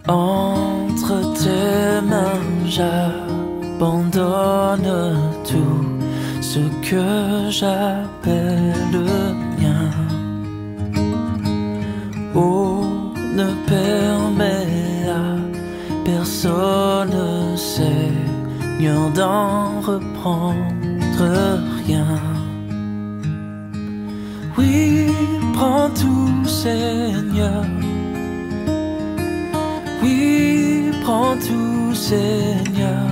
Entre tes mains, j'abandonne tout ce que j'appelle mien. Oh, ne permets à personne, Seigneur, d'en reprendre rien. Oui, prends tout, Seigneur. Oui, prends tout, Seigneur.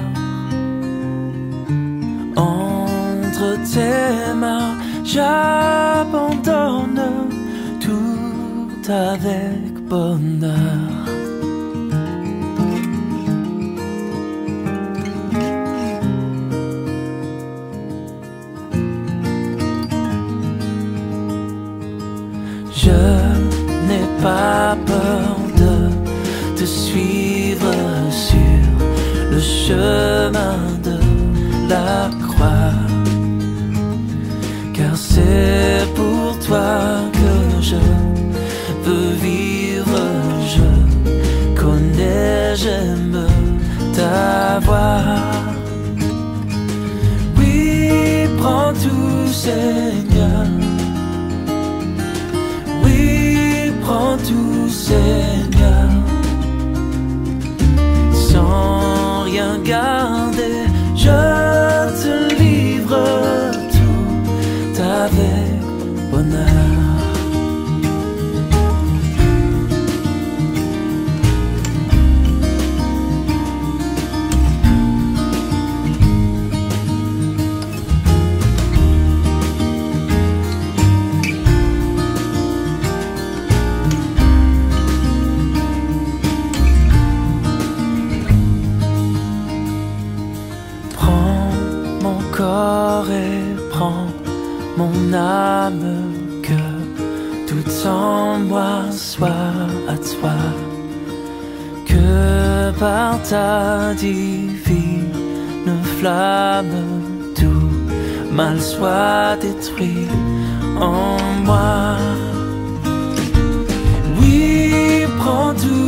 Entre tes mains, j'abandonne tout avec bonheur. Je n'ai pas peur de te suivre sur le chemin de la croix, car c'est pour toi que je veux vivre. Je connais, j'aime ta voix. Oui, prends tout, Seigneur. Oui, prends tout, Seigneur. Sans rien garder, je te livre tout avec bonheur. Et prends mon âme, que tout en moi soit à toi, que par ta divine flamme tout mal soit détruit en moi. Oui, prends tout,